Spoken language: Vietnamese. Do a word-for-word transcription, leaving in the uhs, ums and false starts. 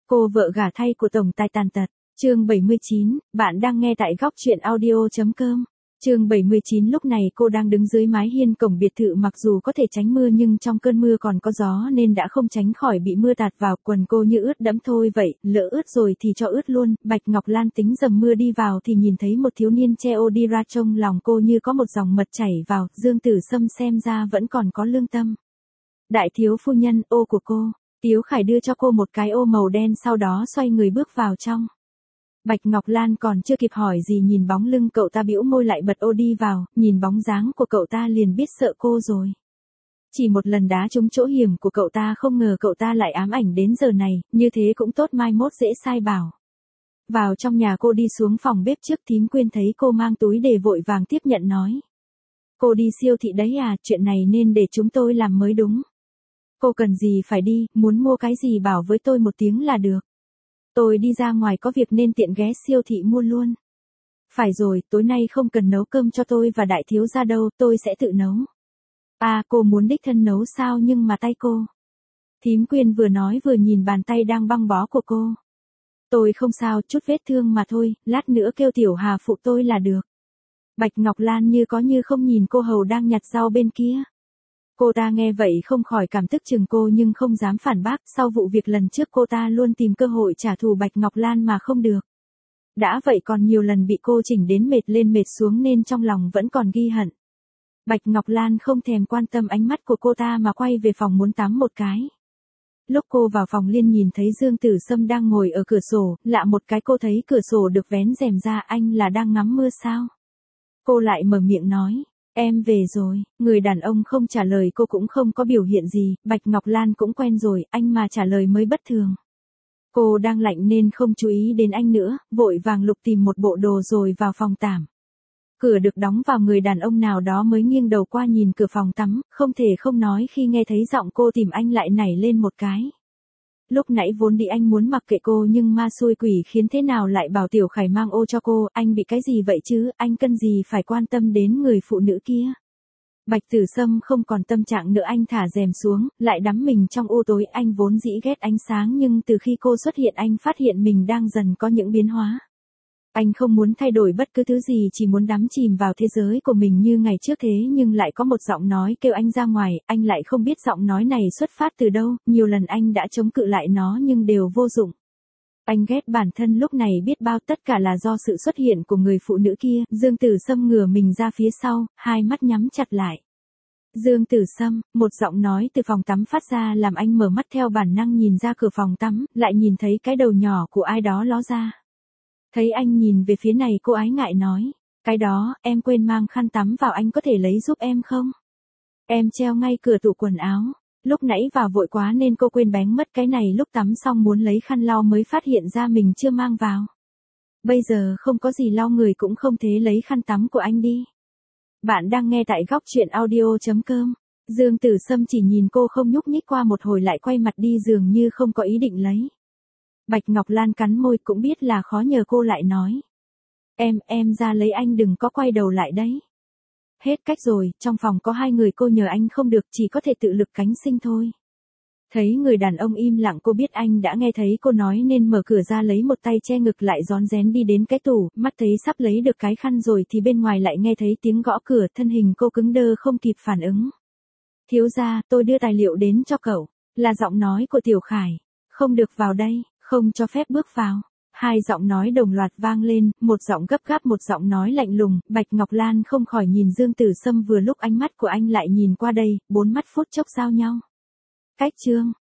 Cô vợ gả thay của tổng tài tàn tật. Chương bảy mươi chín, bạn đang nghe tại góc truyện audio chấm com. Chương bảy mươi chín lúc này cô đang đứng dưới mái hiên cổng biệt thự, mặc dù có thể tránh mưa nhưng trong cơn mưa còn có gió nên đã không tránh khỏi bị mưa tạt vào, quần cô như ướt đẫm thôi vậy, lỡ ướt rồi thì cho ướt luôn. Bạch Ngọc Lan tính dầm mưa đi vào thì nhìn thấy một thiếu niên che ô đi ra, trong lòng cô như có một dòng mật chảy vào. Dương Tử Sâm xem ra vẫn còn có lương tâm. Đại thiếu phu nhân, ô của cô. Tiếu Khải đưa cho cô một cái ô màu đen, sau đó xoay người bước vào trong. Bạch Ngọc Lan còn chưa kịp hỏi gì, nhìn bóng lưng cậu ta bĩu môi lại bật ô đi vào, nhìn bóng dáng của cậu ta liền biết sợ cô rồi. Chỉ một lần đá trúng chỗ hiểm của cậu ta, không ngờ cậu ta lại ám ảnh đến giờ này, như thế cũng tốt, mai mốt dễ sai bảo. Vào trong nhà, cô đi xuống phòng bếp trước, Thím Quyên thấy cô mang túi đề vội vàng tiếp nhận nói. Cô đi siêu thị đấy à, chuyện này nên để chúng tôi làm mới đúng. Cô cần gì phải đi, muốn mua cái gì bảo với tôi một tiếng là được. Tôi đi ra ngoài có việc nên tiện ghé siêu thị mua luôn. Phải rồi, tối nay không cần nấu cơm cho tôi và đại thiếu gia đâu, tôi sẽ tự nấu. À, cô muốn đích thân nấu sao, nhưng mà tay cô. Thím Quyên vừa nói vừa nhìn bàn tay đang băng bó của cô. Tôi không sao, chút vết thương mà thôi, lát nữa kêu Tiểu Hà phụ tôi là được. Bạch Ngọc Lan như có như không nhìn cô hầu đang nhặt rau bên kia. Cô ta nghe vậy không khỏi cảm tức chừng cô nhưng không dám phản bác, sau vụ việc lần trước cô ta luôn tìm cơ hội trả thù Bạch Ngọc Lan mà không được. Đã vậy còn nhiều lần bị cô chỉnh đến mệt lên mệt xuống nên trong lòng vẫn còn ghi hận. Bạch Ngọc Lan không thèm quan tâm ánh mắt của cô ta mà quay về phòng muốn tắm một cái. Lúc cô vào phòng liền nhìn thấy Dương Tử Sâm đang ngồi ở cửa sổ, lạ một cái cô thấy cửa sổ được vén rèm ra, anh là đang ngắm mưa sao? Cô lại mở miệng nói. Em về rồi, người đàn ông không trả lời cô cũng không có biểu hiện gì, Bạch Ngọc Lan cũng quen rồi, anh mà trả lời mới bất thường. Cô đang lạnh nên không chú ý đến anh nữa, vội vàng lục tìm một bộ đồ rồi vào phòng tắm. Cửa được đóng vào, người đàn ông nào đó mới nghiêng đầu qua nhìn cửa phòng tắm, không thể không nói khi nghe thấy giọng cô tìm anh lại nảy lên một cái. Lúc nãy vốn đi anh muốn mặc kệ cô nhưng ma xui quỷ khiến thế nào lại bảo Tiểu Khải mang ô cho cô, anh bị cái gì vậy chứ, anh cần gì phải quan tâm đến người phụ nữ kia. Bạch Tử Sâm không còn tâm trạng nữa, anh thả rèm xuống, lại đắm mình trong u tối, anh vốn dĩ ghét ánh sáng nhưng từ khi cô xuất hiện anh phát hiện mình đang dần có những biến hóa. Anh không muốn thay đổi bất cứ thứ gì, chỉ muốn đắm chìm vào thế giới của mình như ngày trước, thế nhưng lại có một giọng nói kêu anh ra ngoài, anh lại không biết giọng nói này xuất phát từ đâu, nhiều lần anh đã chống cự lại nó nhưng đều vô dụng. Anh ghét bản thân lúc này biết bao, tất cả là do sự xuất hiện của người phụ nữ kia. Dương Tử Sâm ngửa mình ra phía sau, hai mắt nhắm chặt lại. Dương Tử Sâm, một giọng nói từ phòng tắm phát ra làm anh mở mắt, theo bản năng nhìn ra cửa phòng tắm, lại nhìn thấy cái đầu nhỏ của ai đó ló ra. Thấy anh nhìn về phía này, cô ái ngại nói, cái đó, em quên mang khăn tắm vào, anh có thể lấy giúp em không? Em treo ngay cửa tủ quần áo. Lúc nãy vào vội quá nên cô quên bén mất cái này, lúc tắm xong muốn lấy khăn lau mới phát hiện ra mình chưa mang vào. Bây giờ không có gì lau người cũng không, thế lấy khăn tắm của anh đi. Bạn đang nghe tại góc truyện audio chấm com. Dương Tử Sâm chỉ nhìn cô không nhúc nhích, qua một hồi lại quay mặt đi dường như không có ý định lấy. Bạch Ngọc Lan cắn môi, cũng biết là khó nhờ cô lại nói. Em, em ra lấy, anh đừng có quay đầu lại đấy. Hết cách rồi, trong phòng có hai người, cô nhờ anh không được, chỉ có thể tự lực cánh sinh thôi. Thấy người đàn ông im lặng, cô biết anh đã nghe thấy cô nói nên mở cửa ra, lấy một tay che ngực lại rón rén đi đến cái tủ, mắt thấy sắp lấy được cái khăn rồi thì bên ngoài lại nghe thấy tiếng gõ cửa, thân hình cô cứng đơ không kịp phản ứng. Thiếu gia, tôi đưa tài liệu đến cho cậu, là giọng nói của Tiểu Khải. Không được vào đây, không cho phép bước vào. Hai giọng nói đồng loạt vang lên, một giọng gấp gáp, một giọng nói lạnh lùng. Bạch Ngọc Lan không khỏi nhìn Dương Tử Sâm, vừa lúc ánh mắt của anh lại nhìn qua đây, bốn mắt phút chốc giao nhau. Cách chương